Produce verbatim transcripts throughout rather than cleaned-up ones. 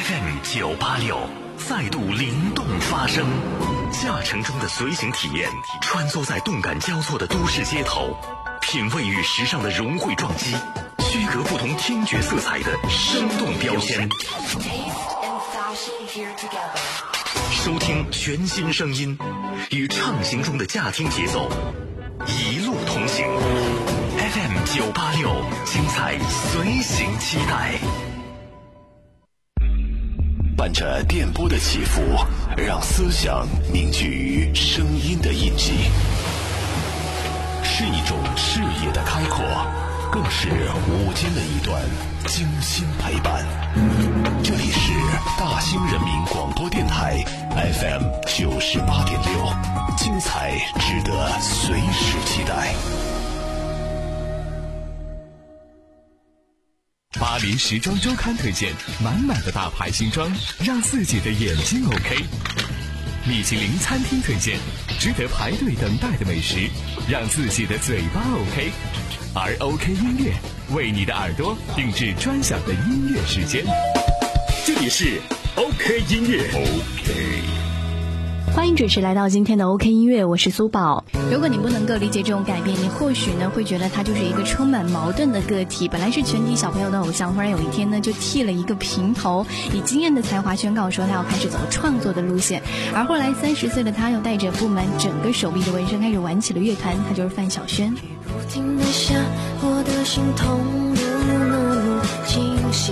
F M 九八六再度灵动发声，驾乘中的随行体验，穿梭在动感交错的都市街头，品味与时尚的融汇撞击，区隔不同听觉色彩的生动标签。收听全新声音，与畅行中的驾听节奏一路同行。F M 九八六，精彩随行期待。 伴着电波的起伏，让思想凝聚于声音的印记，是一种视野的开阔，更是午间的一段精心陪伴。这里是大兴人民广播电台 F M 九十八点六，精彩值得随时期待。 巴黎时装周刊推荐满满的大牌新装，让自己的眼睛 OK。米其林餐厅推荐值得排队等待的美食，让自己的嘴巴 OK。而 OK 音乐为你的耳朵定制专享的音乐时间。这里是 OK 音乐 OK。 欢迎准时来到今天的 OK 音乐，我是苏宝。如果你不能够理解这种改变，你或许呢会觉得他就是一个充满矛盾的个体，本来是全体小朋友的偶像，忽然有一天呢就剃了一个平头，以惊艳的才华宣告说他要开始走创作的路线。而后来三十岁的他又带着布满整个手臂的纹身开始玩起了乐团，他就是范晓萱。 不停地想，我的心痛如怒路惊醒，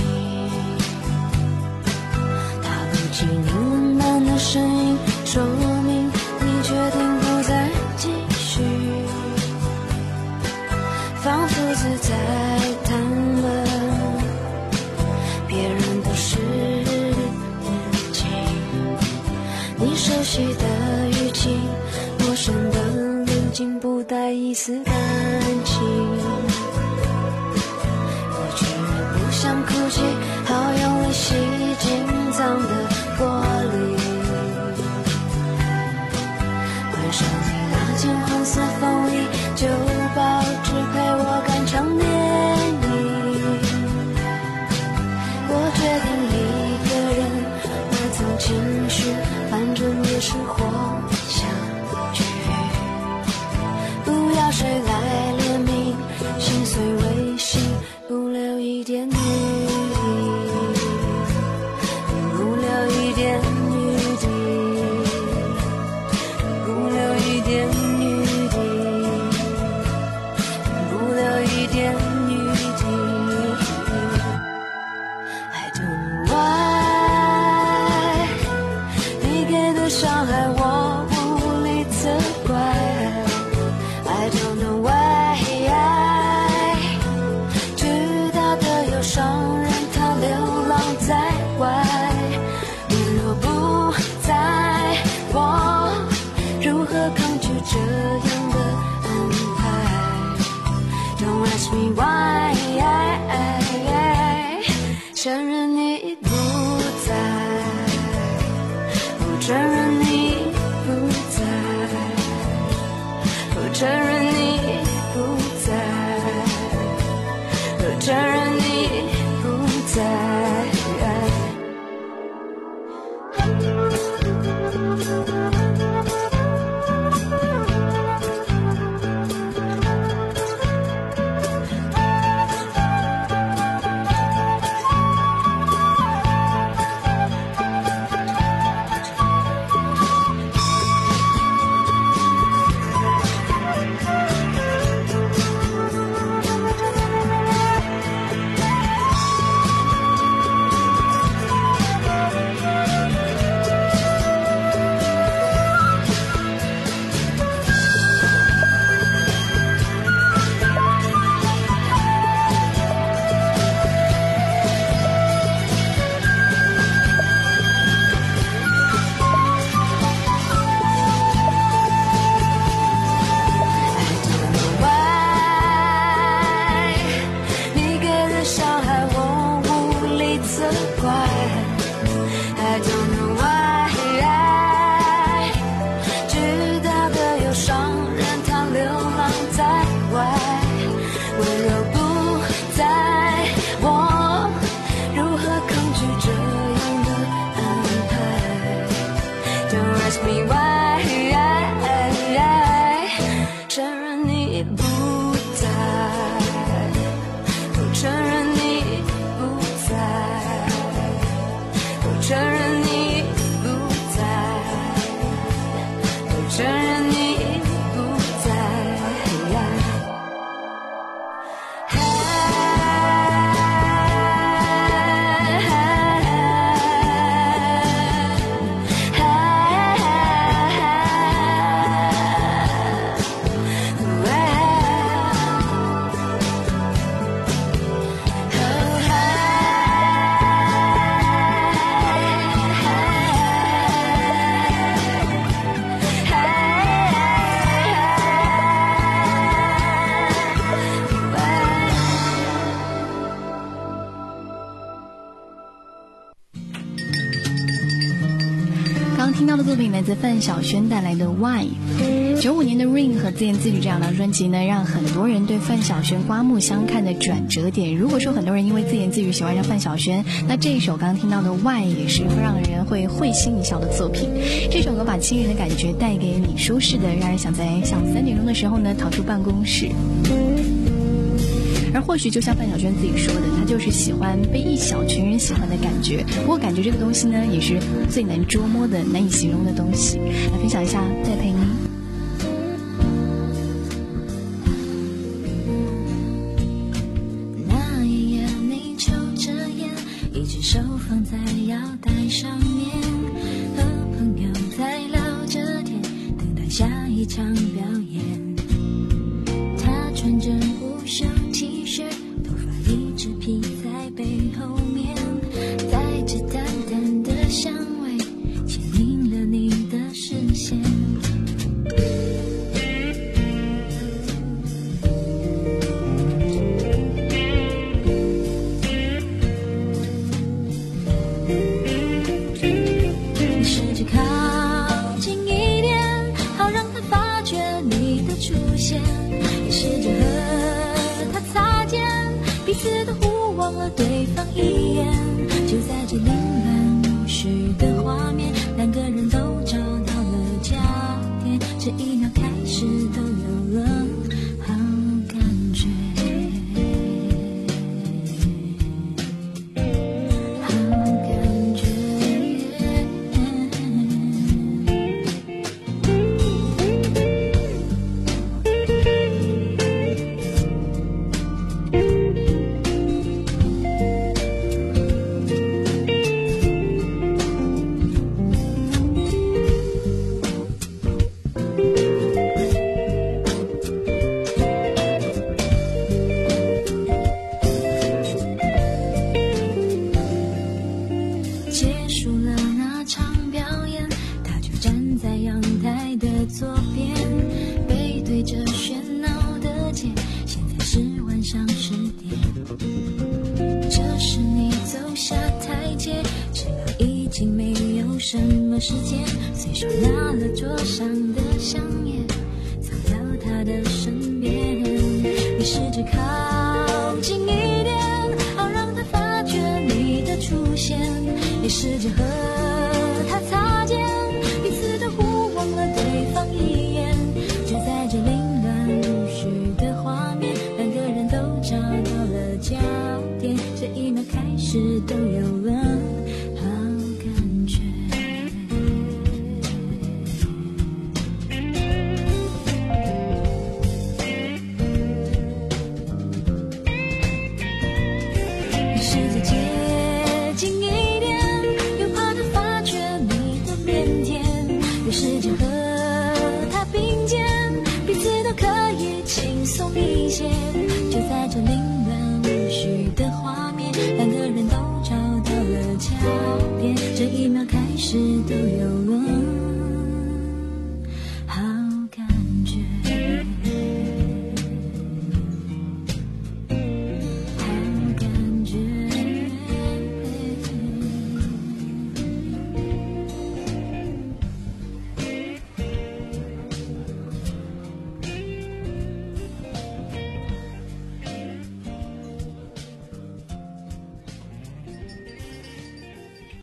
他不及你温暖的声音，说明你决定不再继续，仿佛是在谈论别人的事情，你熟悉的语气，陌生的路径，不带一丝感情，我居然不想哭泣，好用力吸紧脏的玻璃，换上你那件红色风衣，旧报纸陪我看场电影，我决定一个人埋藏情绪，反正也是活下去，不要谁来怜悯，心碎为心，不留一点余地，不留一点余地，不留一点余地，不留一点余地。I don't know why 你给的伤害我无力责怪， I don't know why 知道的忧伤让它流浪在外，你若不在，我如何抗拒这样的安排？ Don't ask me why 承认你不在，不承认你不在，不承认你不在，不承认你不在。 抗拒这样的安排。Don't ask me why， 承认你不在，我承认你不在，我承认你不在，我承认你不在。 听到的作品来自范晓萱带来的 Why。 九五年的 Rain 和自言自语这两张专辑呢，让很多人对范晓萱刮目相看的转折点。如果说很多人因为自言自语喜欢上范晓萱，那这一首刚刚听到的 Why 也是会让人会会心一笑的作品。这首歌把亲人的感觉带给你，舒适的让人想在下午三点钟的时候呢逃出办公室。而或许就像范晓萱自己说的，她就是喜欢被一小群人喜欢的感觉。不过感觉这个东西呢，也是最难捉摸的、难以形容的东西。来分享一下，再陪你。 那一夜，你抽着烟，一只手放在腰带上面，和朋友在聊着天，等待下一场表演。他穿着无袖 T 恤，头发一直披在背后面，带着淡淡的香味，牵引了你的视线。你试着靠近一点，好让他发觉你的出现，也试着和他擦肩，彼此都互望了对方一眼。就在这凌乱无序的画面，两个人都找到了焦点，这一秒开始都有了好感觉，好感觉。结束了那场表演，他就站在阳台的左边，背对着喧闹的街，现在是晚上十点。这时你走下台阶，知道已经没有什么时间，随手拿了桌上的香烟，走到他的身边。你试着靠近一点，好让他发觉你的出现，也试着和他擦肩，彼此都互望了对方一眼。就在这凌乱无序的画面，两个人都找到了焦点，这一秒开始都有了好感觉。你试着接近一点，又怕他发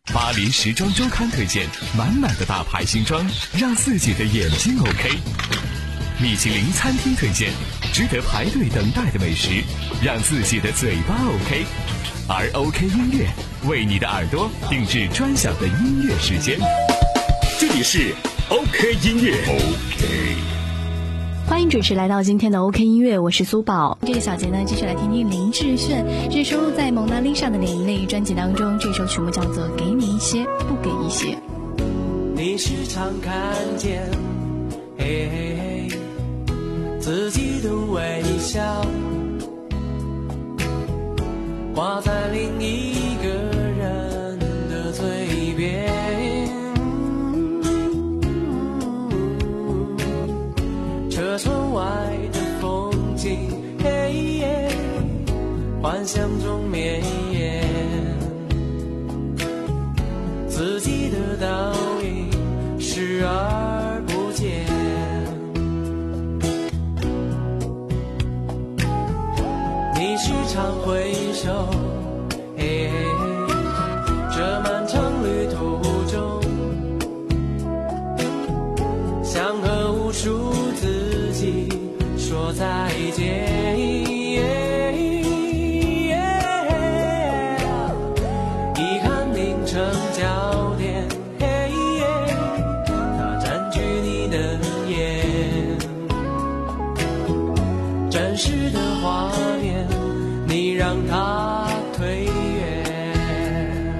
巴黎时装周刊推荐满满的大牌新装，让自己的眼睛 OK。米其林餐厅推荐值得排队等待的美食，让自己的嘴巴 OK。而 OK 音乐为你的耳朵定制专享的音乐时间。 这里是 OK 音乐 OK。 欢迎准时来到今天的 OK 音乐，我是苏宝。这个小节呢，继续来听听林志炫，这是收录在《蒙娜丽莎的眼泪》专辑当中，这首曲目叫做《给你一些，不给一些》。 你时常看见，嘿嘿嘿，自己的微笑挂在另一个人的嘴边。车窗外的风景，嘿耶，幻想中绵延，自己的倒影视而不见。你时常回首，嘿嘿，这漫长旅途中，想和无数自己说再见。遗憾凝成焦点，嘿耶，它占据你的眼。真实的画面，你让它推远。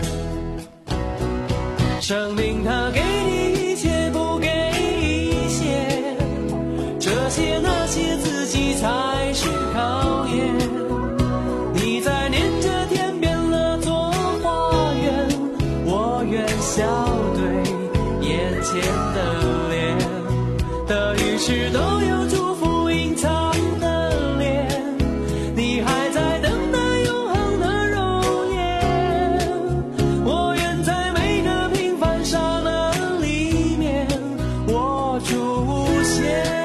生命它给你一切，不给一些，这些那些自己才是考验。你在念着天变了做花园，我愿笑对眼前的脸，得与失都有祝福隐藏的脸。你还在等待永恒的容颜，我愿在每个平凡刹那里面我出现。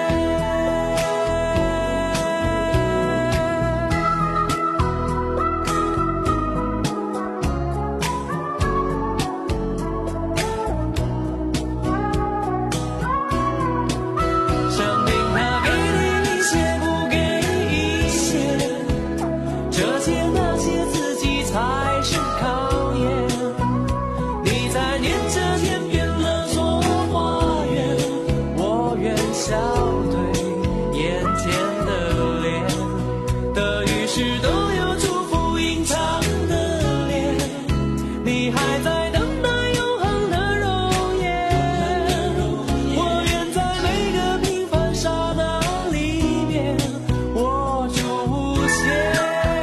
生命它给你一些，不给一些，这些那些自己才是考验。你在念着天边了座花园，我愿笑对眼前的脸，得与失都有祝福隐藏的脸。你还在等待永恒的容颜，我愿在每个平凡刹那里面我出现。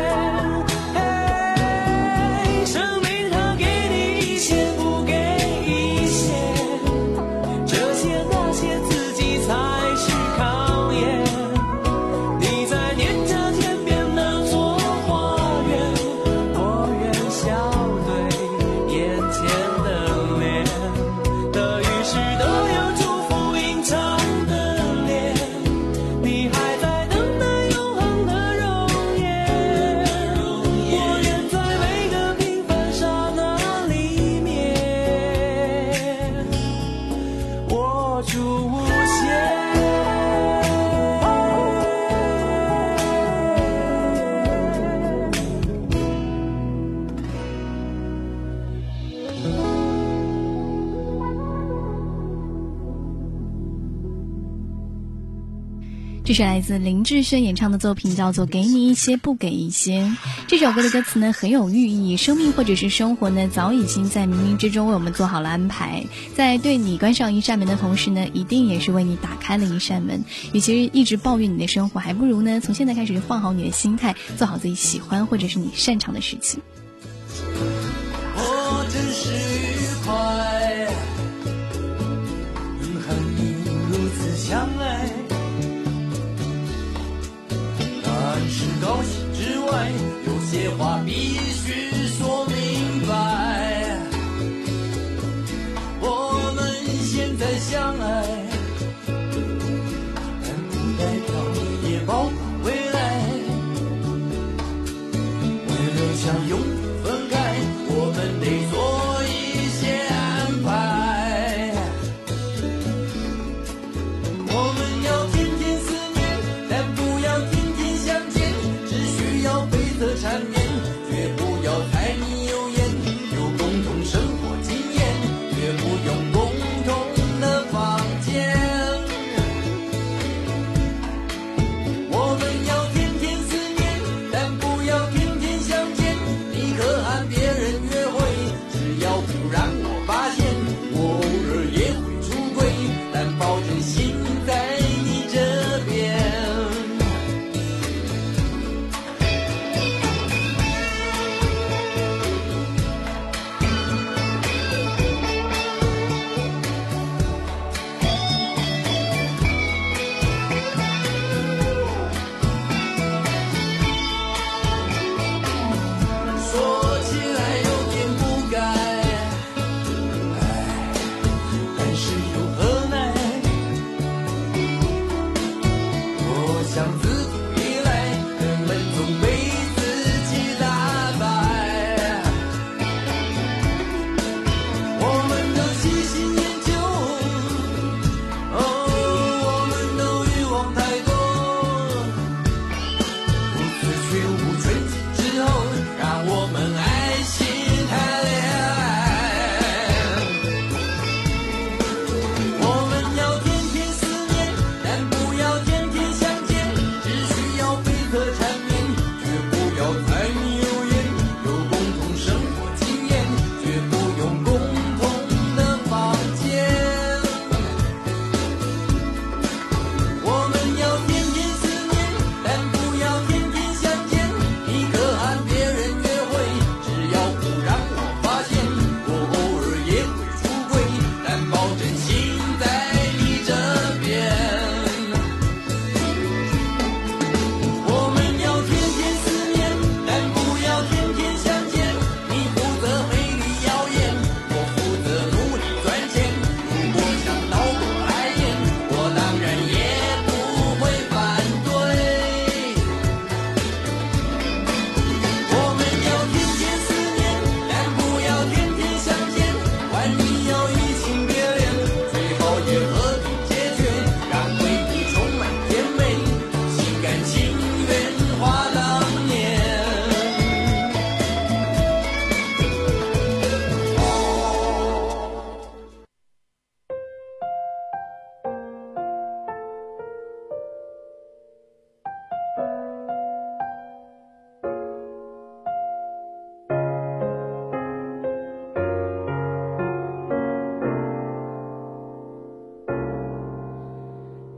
嘿，生命它给你一些，不给一些，这些那些自己才是考验。你在念着天边那座花园，我愿笑对眼前的脸，得与失都有祝福隐藏的脸。你还在等待永恒的容颜，我愿在每个平凡刹那里面我出现。 这是来自林志炫演唱的作品，叫做《给你一些，不给一些》。这首歌的歌词呢很有寓意，生命或者是生活呢早已经在冥冥之中为我们做好了安排，在对你关上一扇门的同时呢，一定也是为你打开了一扇门。与其一直抱怨你的生活，还不如呢从现在开始就放好你的心态，做好自己喜欢或者是你擅长的事情。 我真是愉快，和你如此相爱，但是高兴之外，有些话必须说明白。我们现在相爱，但不代表也包括未来。为了想拥有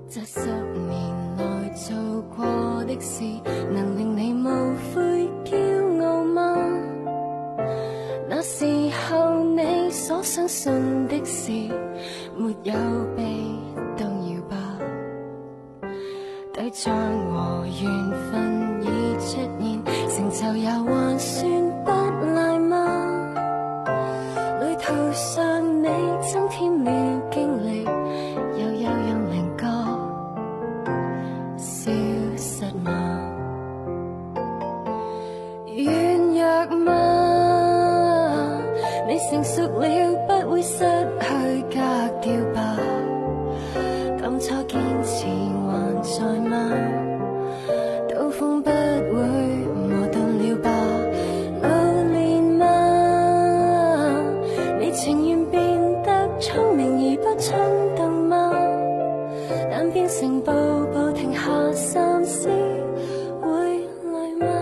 这十年来做过的事，能令你无悔骄傲吗？那时候你所相信的事，没有被动摇吧？对象和缘分已出现，成就也还算不赖吗？旅途上你增添了经歷，又有讓稜角消失嗎？軟弱嗎？你成熟了，不會失去格調吧？當初堅持還在嗎？刀鋒不會磨鈍了吧？老練嗎？你情願變得聰明而不衝動嗎？但變成步步停下三思，會累嗎？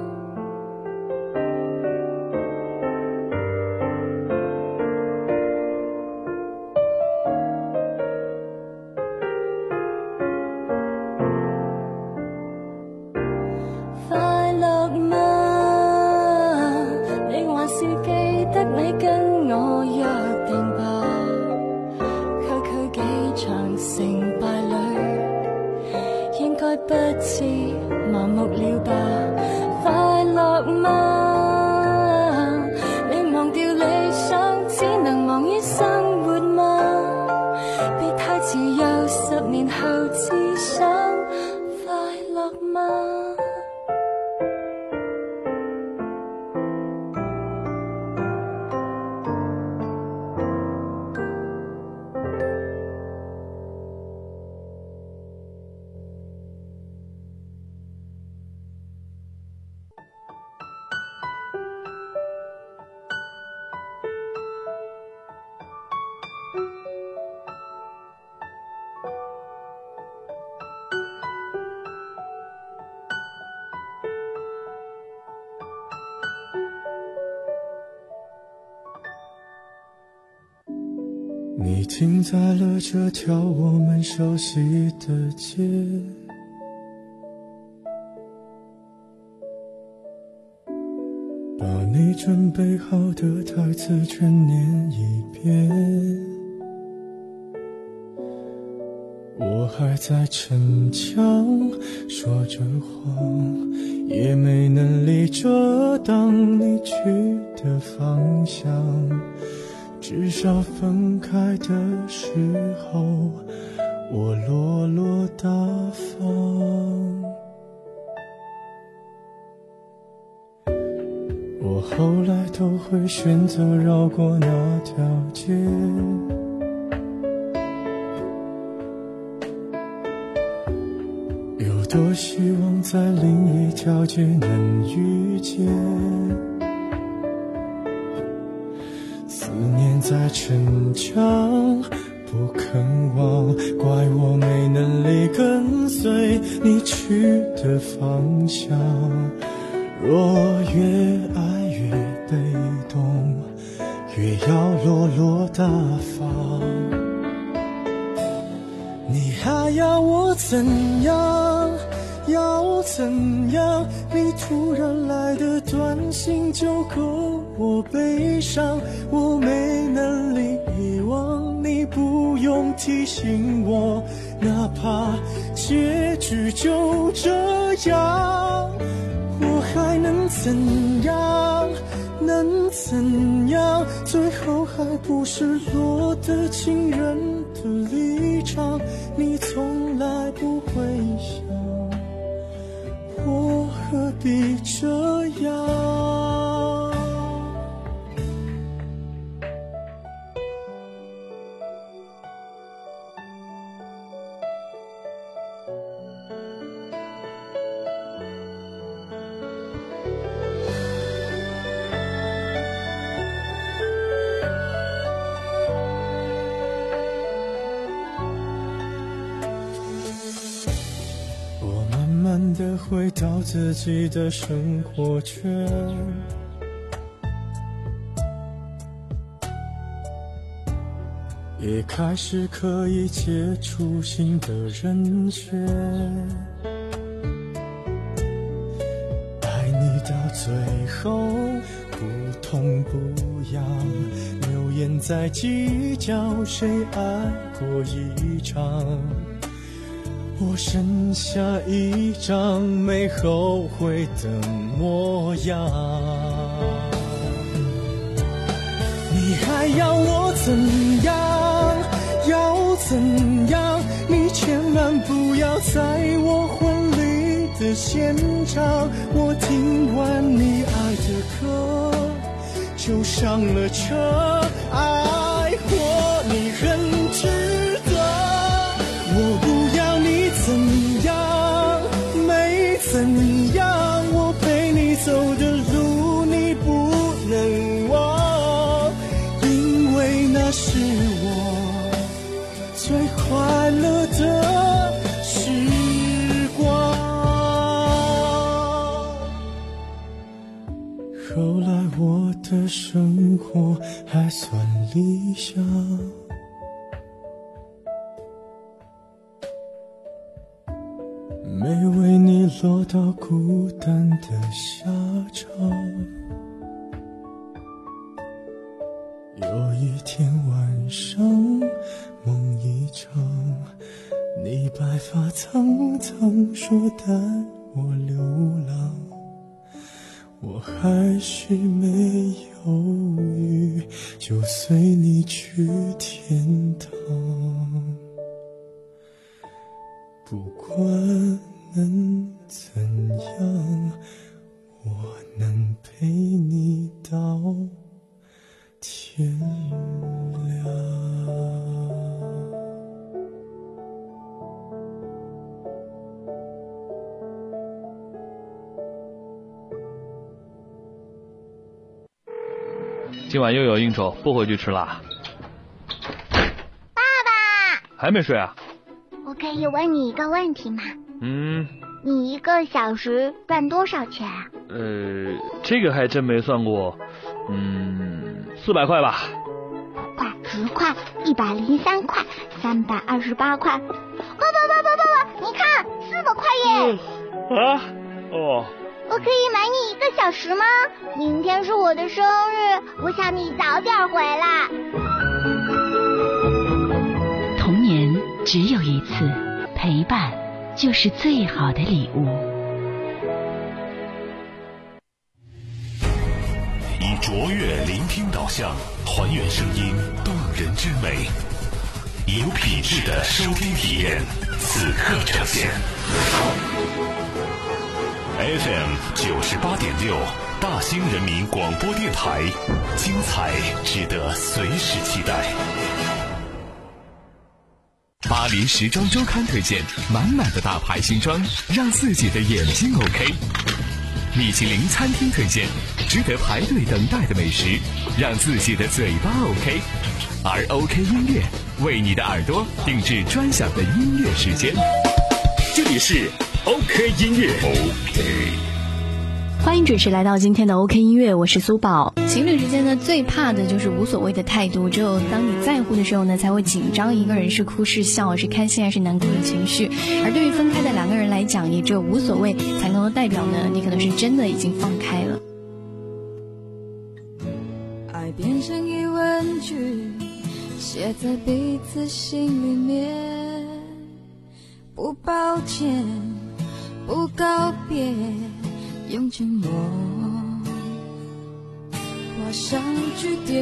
快樂嗎？你還是記得你跟我約定吧？區區幾場成敗裏，應該不至麻木了吧？快樂嗎？你忘掉理想，只能忙於生活嗎？別太遲，又十年後至想快樂嗎？ 你停在了这条我们熟悉的街，把你准备好的台词全念一遍。我还在逞强说着谎，也没能力遮挡你去的方向，至少分开的时候我落落大方。我后来都会选择绕过那条街，有多希望在另一条街能遇见，思念在逞强不肯忘，怪我没能力跟随你去的方向。若越爱越被动，越要落落大方。你还要我怎样？要怎样？你突然来的短信就够我悲伤，我没能力遗忘，你不用提醒我，哪怕结局就这样，我还能怎样？能怎样？最后还不是落得情人的立场，你从来不会想，我何必这样？慢慢地回到自己的生活圈， 也开始可以接触新的人选。爱你到最后不痛不痒，流言在计较谁爱过一场。我剩下一张没后悔的模样，你还要我怎样？要怎样？你千万不要在我婚礼的现场，我听完你爱的歌就上了车，爱过你很值得。我不要你怎样，没怎样，我陪你走的路你不能忘，因为那是我最快乐的时光。后来我的生活还算理想，没为你落到孤单的下场。有一天晚上梦一场，你白发苍苍说带我流浪，我还是没犹豫就随你去天堂。不管能怎样，我能陪你到天亮。 今晚又有应酬，不回去吃啦。 爸爸， 还没睡啊？ 我可以问你一个问题吗？ 嗯， 你一个小时赚多少钱啊？ 呃，这个还真没算过。嗯，四百块吧。 五块、十块、一百零三块、三百二十八块。爸爸爸爸爸爸，你看，四百块耶！ 嗯、啊？哦。 我可以买你一个小时吗？明天是我的生日，我想你早点回来。 童年只有一次，陪伴就是最好的礼物。 以卓越聆听导向，还原声音动人之美，有品质的收听体验，此刻呈现。F M 九十八点六，大兴人民广播电台，精彩值得随时期待。 巴黎时装周刊推荐，满满的大牌新装，让自己的眼睛 OK。米其林餐厅推荐，值得排队等待的美食，让自己的嘴巴 OK。而 OK 音乐为你的耳朵定制专享的音乐时间。 这里是 OK 音乐 OK。 欢迎准时来到今天的 OK 音乐，我是苏宝。情侣之间呢，最怕的就是无所谓的态度，只有当你在乎的时候呢，才会紧张一个人是哭是笑，是开心还是难过的情绪。而对于分开的两个人来讲，也只有无所谓才能够代表呢，你可能是真的已经放开了。 爱变成疑问句，写在彼此心里面，不抱歉，不告别，用沉默画上句点。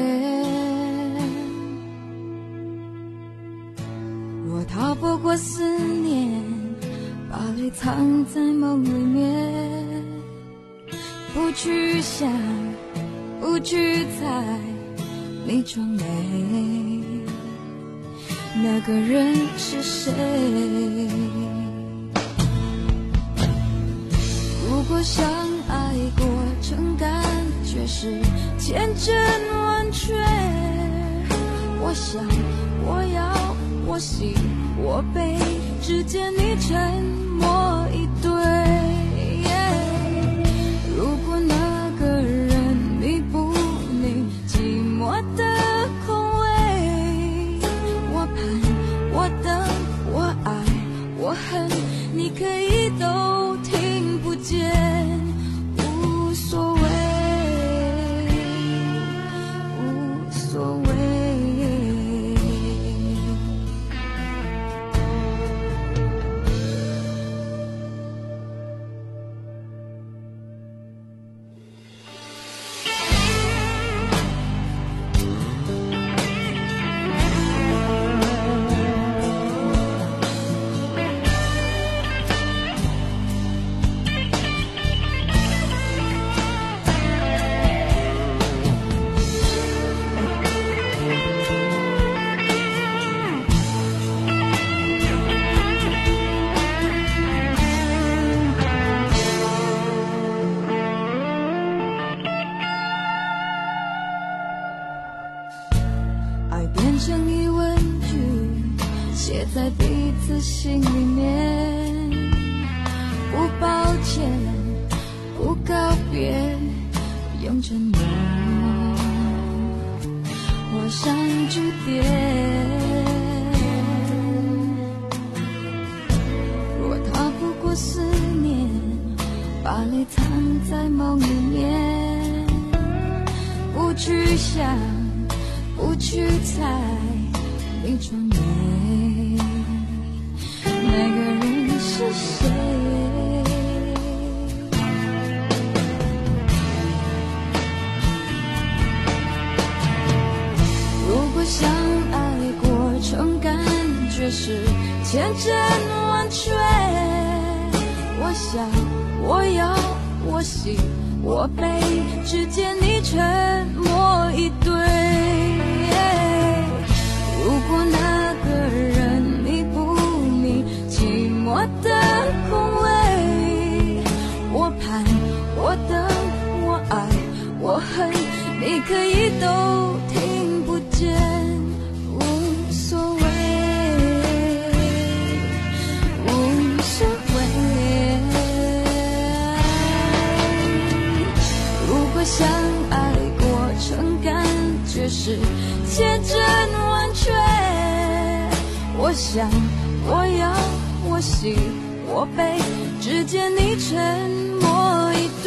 若逃不过思念，把泪藏在梦里面，不去想，不去猜，你装美，那个人是谁？如果相爱过程感觉是天真完全，我想我要我喜我悲之间你沉默以对、yeah、如果那个人弥补你寂寞的空位， 可以都听不见，无所谓，无所谓。爱变成疑问句，写在彼此心里面。不抱歉，不告别，用沉默画上句点。若它不过思念，把泪藏在梦里面，不去想，不去猜，你装美，那个人是谁？如果相爱过程感觉是千真万确，我想，我要，我喜，我悲，只见你沉默以对。如果那个人弥补你寂寞的空位，我盼，我等，我爱，我恨，你可以都听不见，无所谓，无所谓。如果相爱过程感觉是千真万确，我想，我要，我喜，我悲，只见你沉默以对。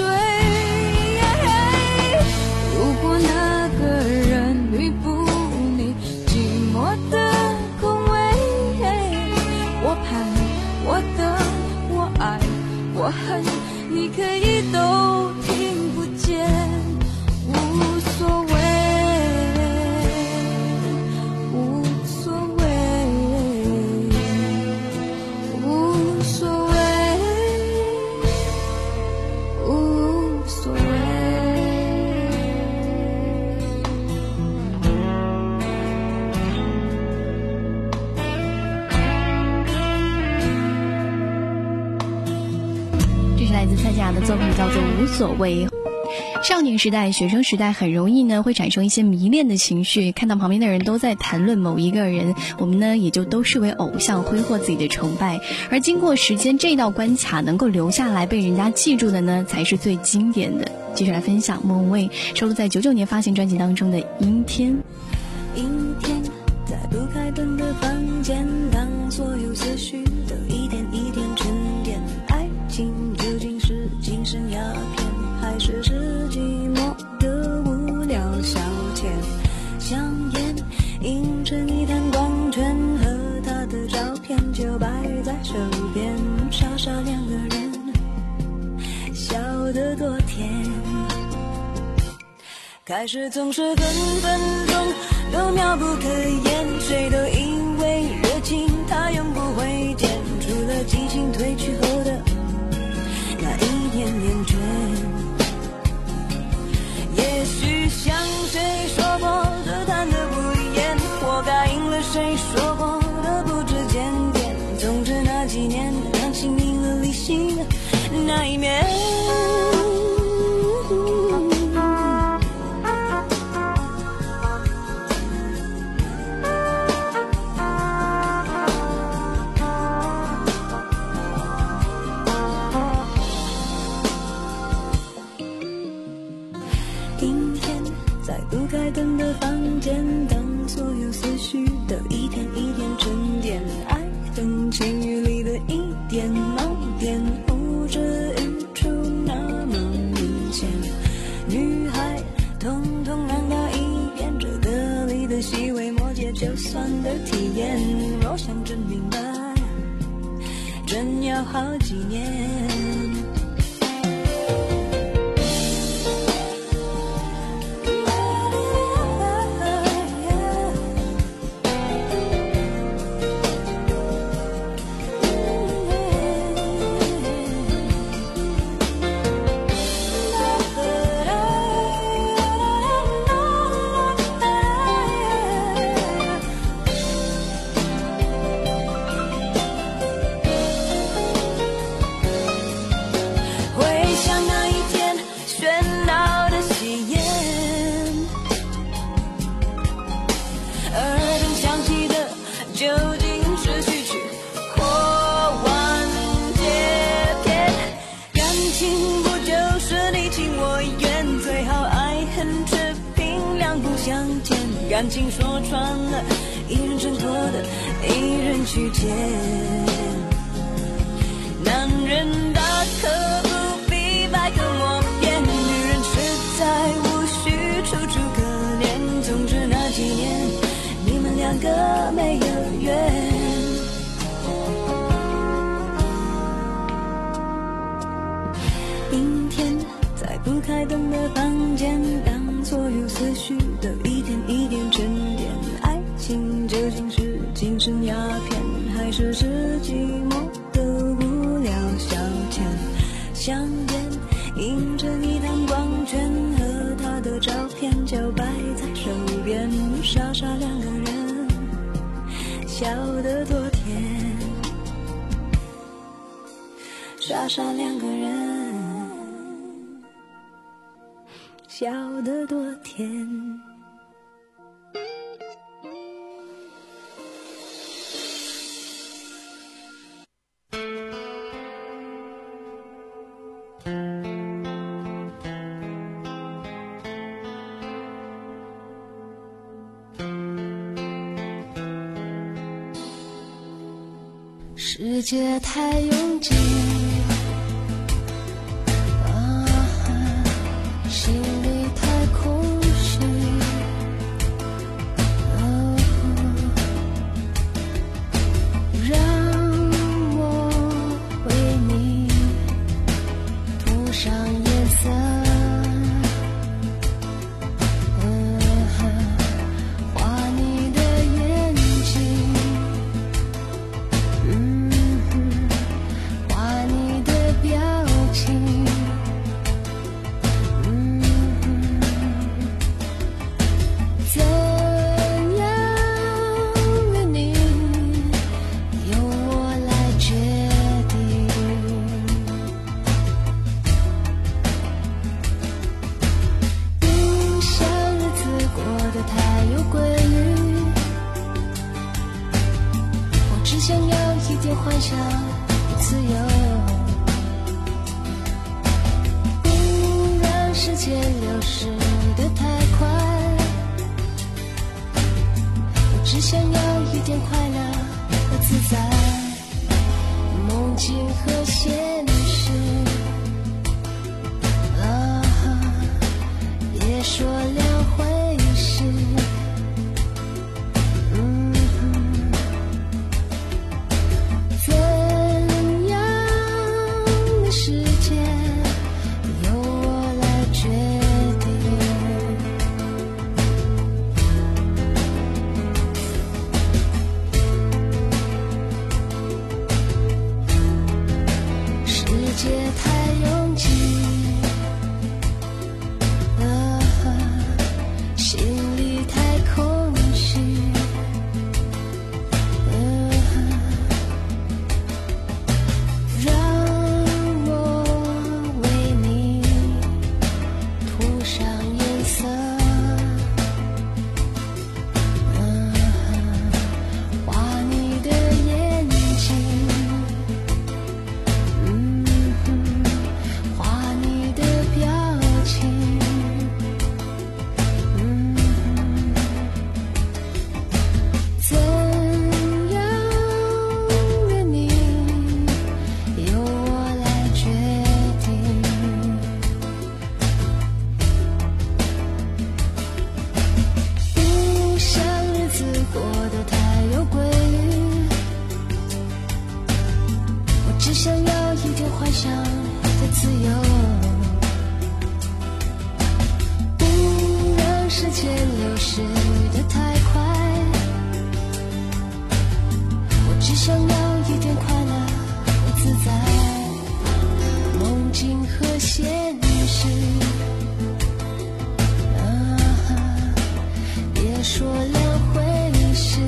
如果那个人弥补你寂寞的空位，我盼，我等，我爱，我恨，你可以都听不见，无所谓。 的作品叫做无所谓。少年时代、学生时代很容易呢会产生一些迷恋的情绪，看到旁边的人都在谈论某一个人，我们呢也就都视为偶像，挥霍自己的崇拜。而经过时间这道关卡能够留下来被人家记住的呢，才是最经典的。继续来分享莫文蔚收录在九九年发行专辑当中的《阴天》。 阴天，在不开灯的房间，当所有思绪都一点一点沉淀，爱情究竟是精神鸦片，还是是寂寞的无聊消遣？香烟映成一滩光圈，和他的照片就摆在手边，傻傻两个人笑得多甜。开始总是分分钟都妙不可言，谁都以为热情它永不会减，除了激情褪去后的那一点点倦。也许像谁说过的谈得不厌，我答应了谁说过的不知检点，总之那几年让心赢了理性的那一面。开灯的房间，当所有思绪都一点一点沉淀，爱恨情欲里的一点毛就算的体验，若想真明白，真要好几年。 感情说穿了，一人挣脱的，一人去捡。男人大可不必百口莫辩，女人实在无需楚楚可怜。总之那几年，你们两个没有缘。阴天，在不开灯的房间，当所有思绪都一点一点沉淀。爱情究竟是精神鸦片，还是是寂寞的无聊消遣？香烟映着一滩光圈，和他的照片就摆在手边，傻傻两个人，笑得多甜。傻傻两个人，笑得多甜。世界太拥挤，啊，心里太空虚，哦，让我为你涂上颜色，嗯，画你的眼睛，嗯，画你的表情，嗯，怎样的你由我来决定。不想日子过得太有规律，我只想要一点幻想与自由，不让时间流逝得太快，我只想要一点快乐和自在。梦境和现实，啊，别说两回事，嗯，怎样的世界由我来决定。 也说了会是。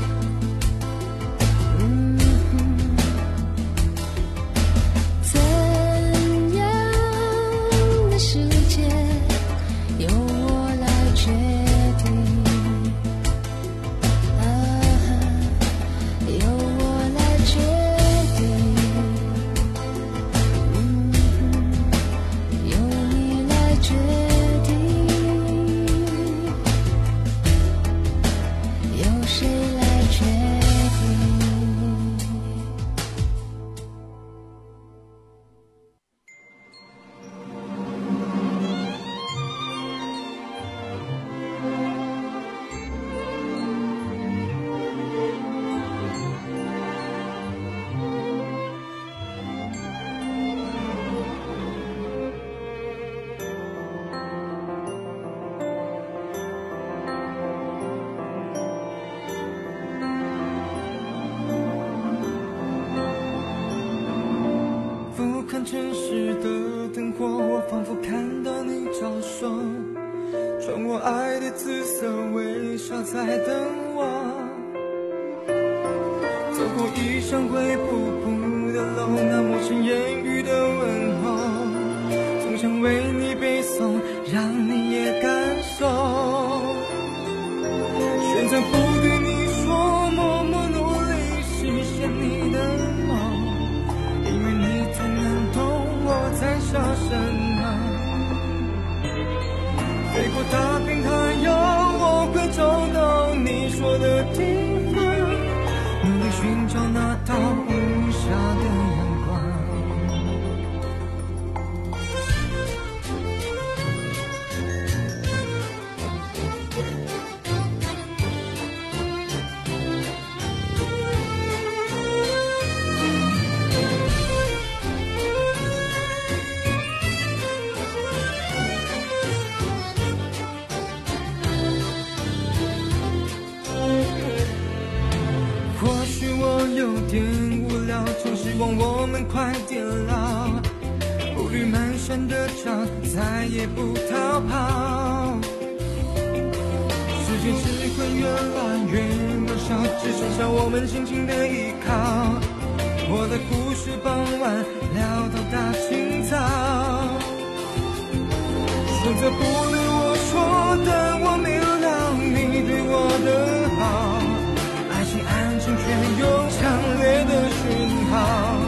嗯哼，怎样的世界由我来决定。啊，由我来决定。嗯哼，由你来决定。由谁来决定？ 俯瞰城市的灯火，我仿佛看到你招手，穿我爱的紫色微笑在等我。走过一扇灰扑扑的楼，那陌生言语的问候，总想为你背诵，让你也感受。选择不对你说，默默努力实现你的梦，因为你才能懂我在想什么。飞过大片海洋，我会找到你说的地方，努力寻找那道无暇的阳光。或许我有点无聊，总希望我们快点老，步履蹒跚的脚再也不逃跑，世界只会越来越渺小，只剩下我们轻轻的依靠。我的故事傍晚聊到大清早，选择不对我说，但我明了你对我的好，爱情安静却有强烈的讯号。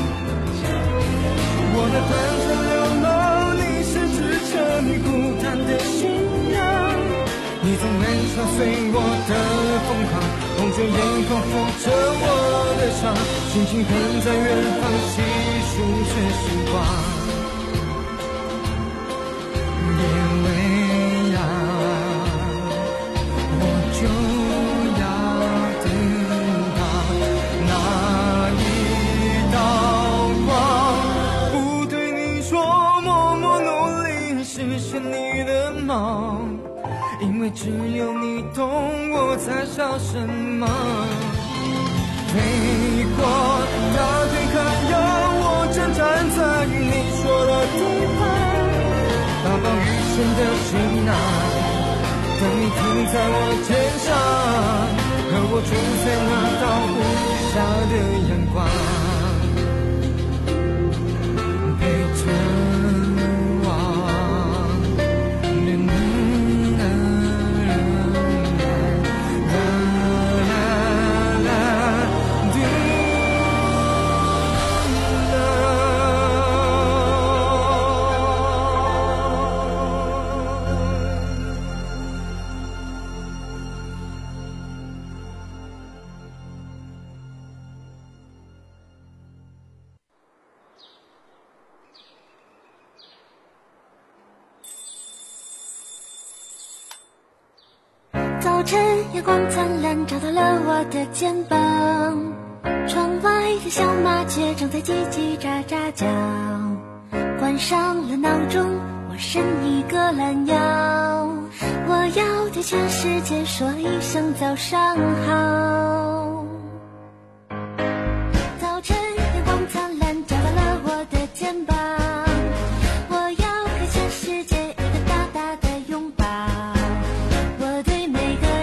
我的短暂流浪，你是支撑孤单的信仰，你总能敲碎我的疯狂，红着眼眶抚着我的伤，轻轻喷在远方，细数着时光。别为难，我就要等到那一道光，不对你说，默默努力实现你的梦，因为只有你懂我在想什么。飞过大片海洋，我正站在你说的地方，大暴雨声的行囊，等你停在我肩上，和我住在那道无暇的阳光，陪着我，连能啦啦啦啦嘟早晨阳光灿烂，照到了我的肩膀，窗外的小麻雀正在叽叽喳喳叫，关上了闹钟，我伸一个懒腰，我要对全世界说一声早上好。早晨阳光灿烂，照到了我的肩膀，我要给全世界一个大大的拥抱，我对每个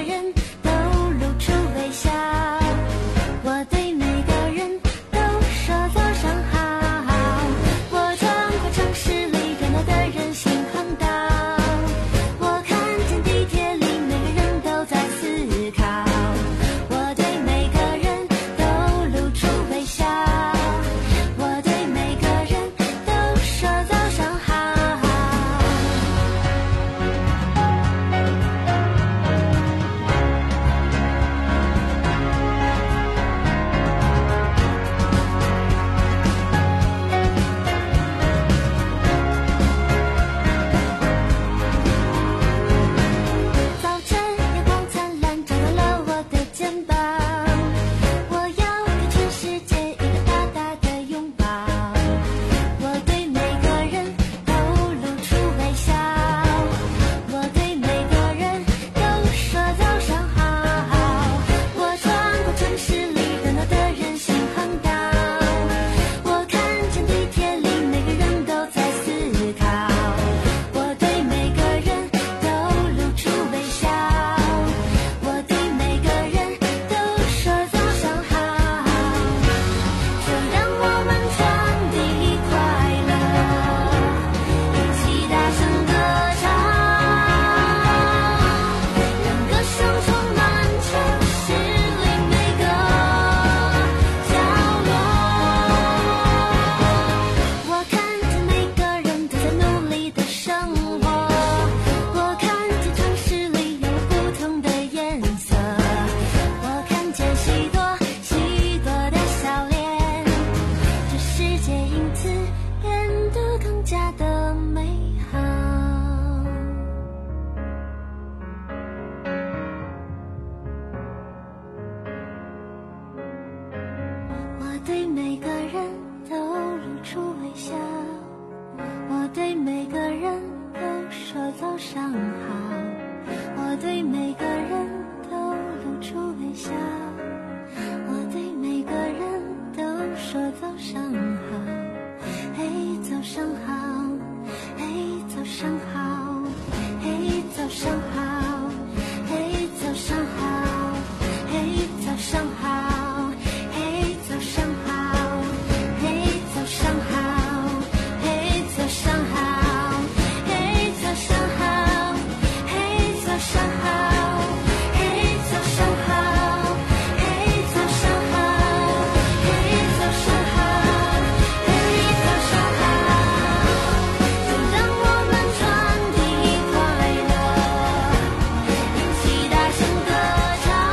对每个人都露出微笑，我对每个人都说早上好，我对每个人都露出微笑，我对每个人都说早上好，嘿早上好，嘿早上好，嘿早上好，嘿早上好，嘿早上好，嘿早上好，嘿早上好，嘿早上好，嘿早上好，嘿早上好，嘿早上好，嘿早上好，嘿早上好，嘿早上好，就让我们传递快乐，一起大声歌唱，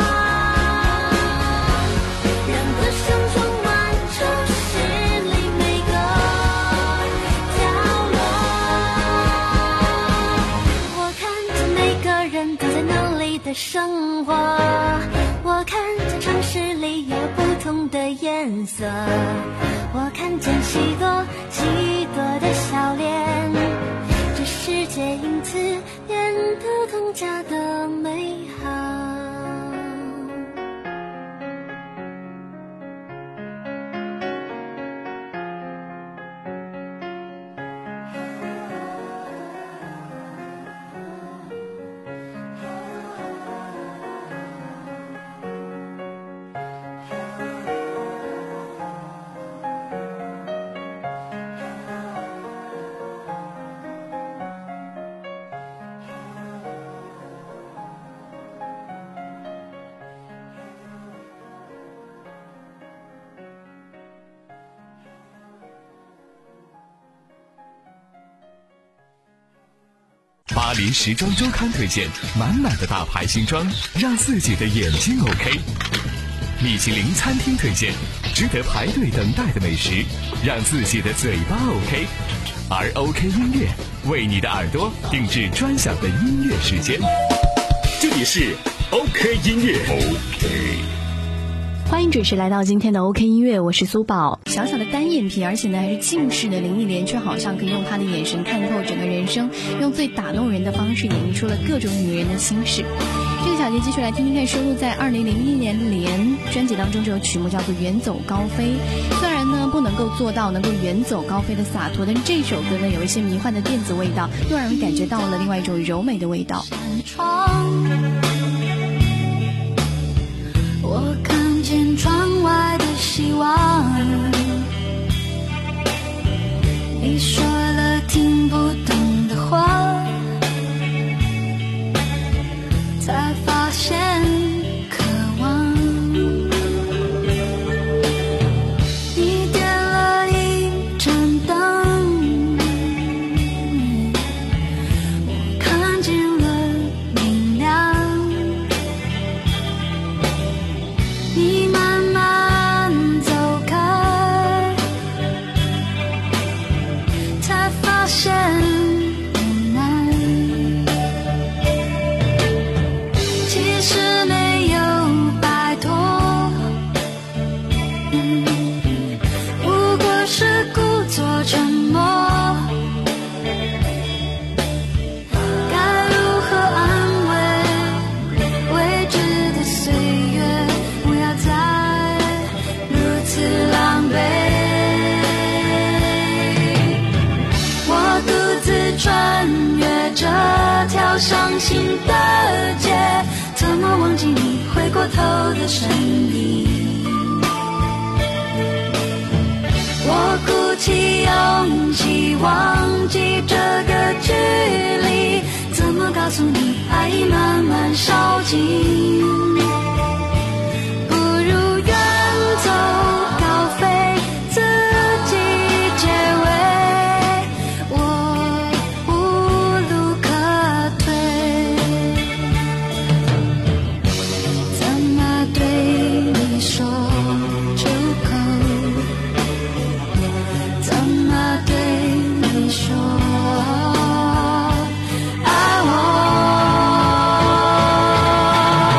让歌声充满城市里每个角落。我看见每个人都在努力的生活，我看见城市里有不同的颜色，我看见许多许多的笑脸，这世界因此变得更加的美好。 巴黎时装周刊推荐满满的大牌新装，让自己的眼睛 OK。米其林餐厅推荐值得排队等待的美食，让自己的嘴巴 OK。而 OK 音乐为你的耳朵定制专享的音乐时间。 这里是 OK 音乐 OK。 欢迎准时来到今天的 OK 音乐，我是苏宝。小小的单眼皮，而且呢还是近视的林忆莲，却好像可以用她的眼神看透整个人生，用最打动人的方式演绎出了各种女人的心事。这个小节继续来听听看收录在二零零一年《莲》专辑当中，这首曲目叫做《远走高飞》。虽然呢不能够做到能够远走高飞的洒脱，但是这首歌呢有一些迷幻的电子味道，又让人感觉到了另外一种柔美的味道。 我看见窗外的希望，你说了听不懂的话，才发现渴望。你点了一盏灯，我看见了明亮。你慢慢走开，才发现无奈。其实没有摆脱，不过是故作沉默。该如何安慰未知的岁月？不要再如此狼狈。我独自穿越这条伤心的街，怎么忘记你回过头的身影？我鼓起勇气忘记这个距离，怎么告诉你爱已慢慢烧尽？不如远走高飞，自己结尾，我无路可退。怎么对你说出口？怎么对你说爱我？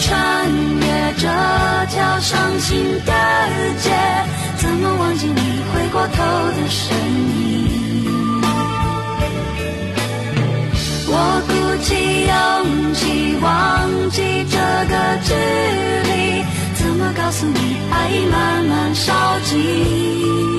穿越这条伤心的街，怎么忘记你回过头的身影？我鼓起勇气忘记这个距离，怎么告诉你爱已慢慢烧尽？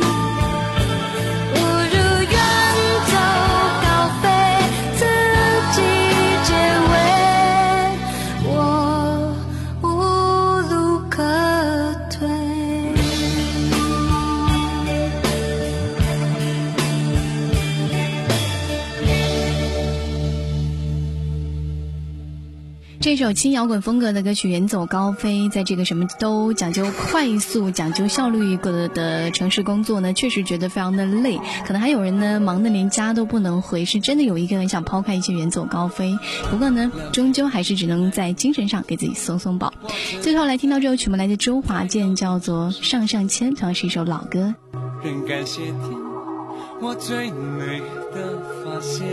这首轻摇滚风格的歌曲《远走高飞》，在这个什么都讲究快速、讲究效率的城市工作呢，确实觉得非常的累。可能还有人呢忙得连家都不能回，是真的有一个人想抛开一切远走高飞。不过呢，终究还是只能在精神上给自己松松绑。最后来听到这首曲目来自周华健，叫做《上上签》，同样是一首老歌。 仍感谢天，我最美的发现。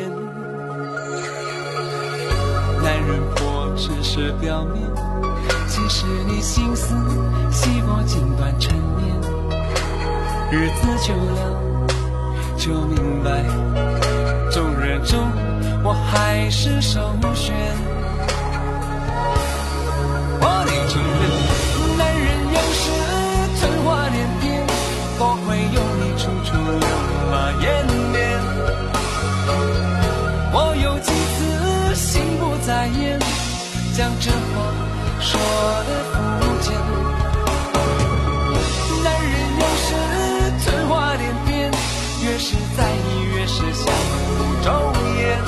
男人活只是表面，其实你心思细我尽管沉眠。日子久了就明白，众人中我还是首选。我得承认，男人有时春花连篇，多亏有你处处留马延绵。我有几次心不在焉，将这话说得肤浅。男人有时春花连篇，越是在意越是相互周延。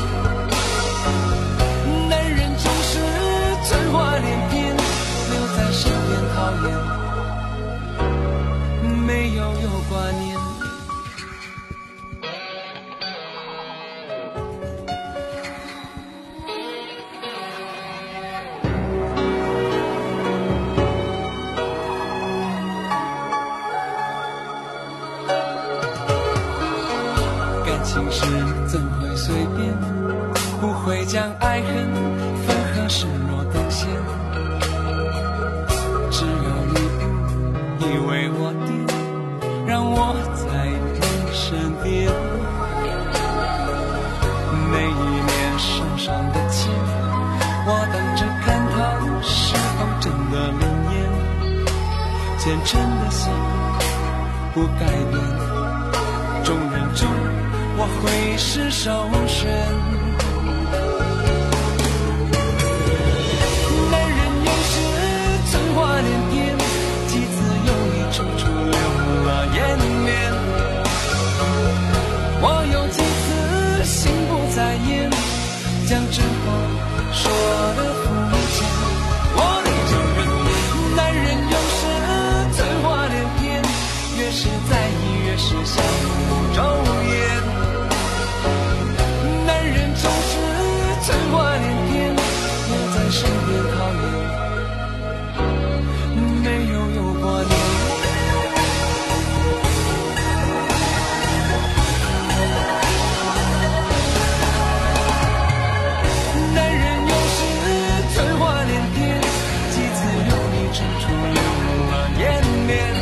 男人总是春花连篇，留在身边讨厌，没有有挂念。情事怎会随便，不会将爱恨分合视若等闲。只有你以为我癫，让我在你身边。每一年手上的钱，我等着看它是否真的灵验。虔诚的心不改变，众人中我会是首选。男人有时春花连篇，几次有你处处留了延绵。我有几次心不在焉，将真话说得肤浅。我得承认，男人有时春花连篇，越是在意越是相互周延。春花连篇，留在身边讨厌，没有有挂念。男人有时春花连篇，几次有你处处留了延绵。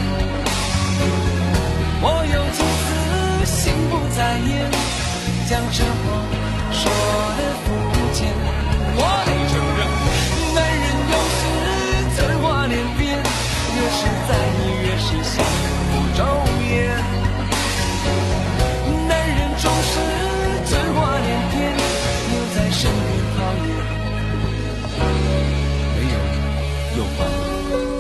我有几次心不在焉，将这话说得肤浅。我得承认，男人有时春花连篇，越是在意越是相互周延。男人总是春花连篇，留在身边讨厌，没有有挂念。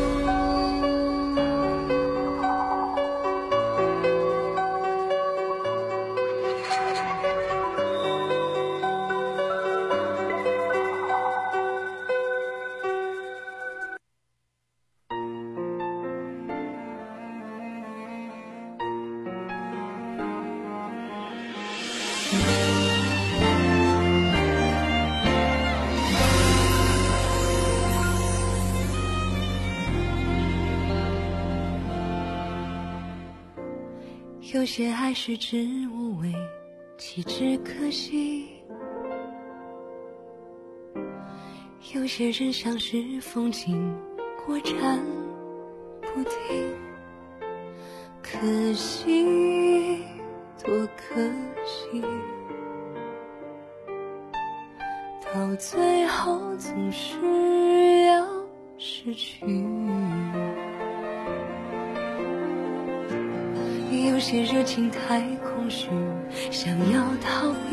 有些爱食之无味，弃之可惜； 有些人像是风景过站不停，可惜多可惜，到最后总是要失去。有些热情太空虚，想要逃避，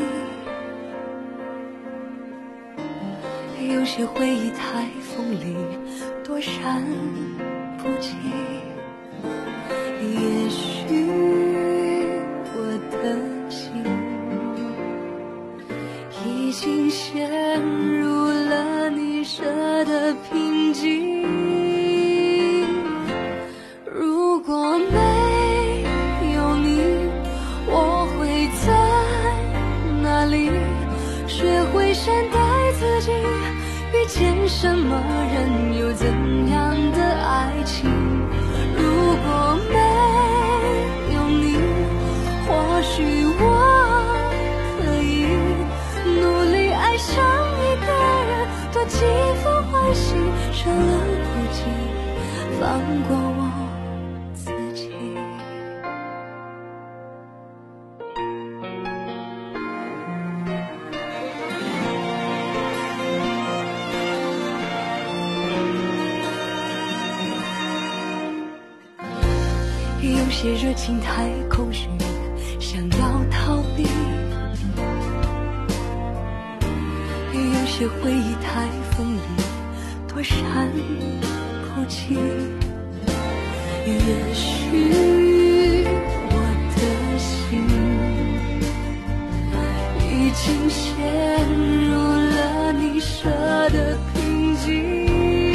有些回忆太锋利，躲闪不及。也许我的心已经陷入了你设的瓶颈，如果没有你，我会在哪里？学会善待自己，遇见什么人，有怎样的爱情？如果没有你，或许我可以努力爱上一个人，多几分欢喜，少了孤寂，放过我自己。有些热情太空虚，想要逃避，有些回忆太锋利，躲闪不及。也许我的心已经陷入了你设的瓶颈，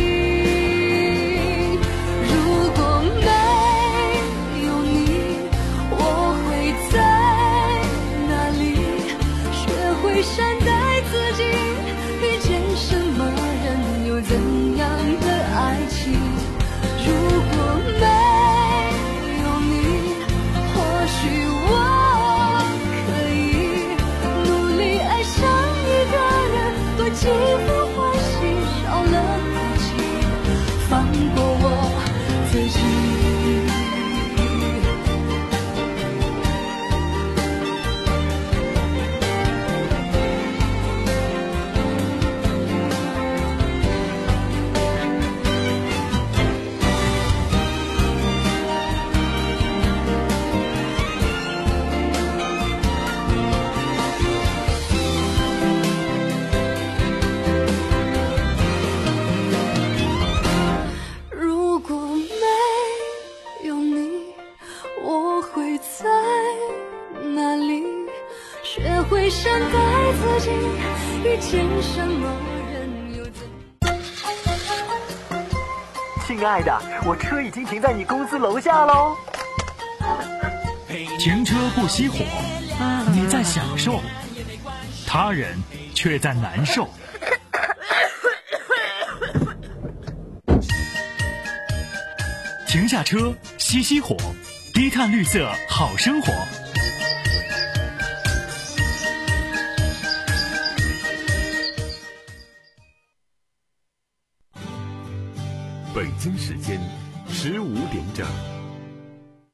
善待自己，遇见什么人，有怎样的爱情？如果没有你，或许我可以努力爱上一个人，多几分欢喜，少了孤寂，放过我自己。会善待自己，遇见什么人又怎？ 亲爱的，我车已经停在你公司楼下喽。 停车不熄火，你在享受，他人却在难受。停下车，熄熄火，低碳绿色好生活。 北京时间十五点整。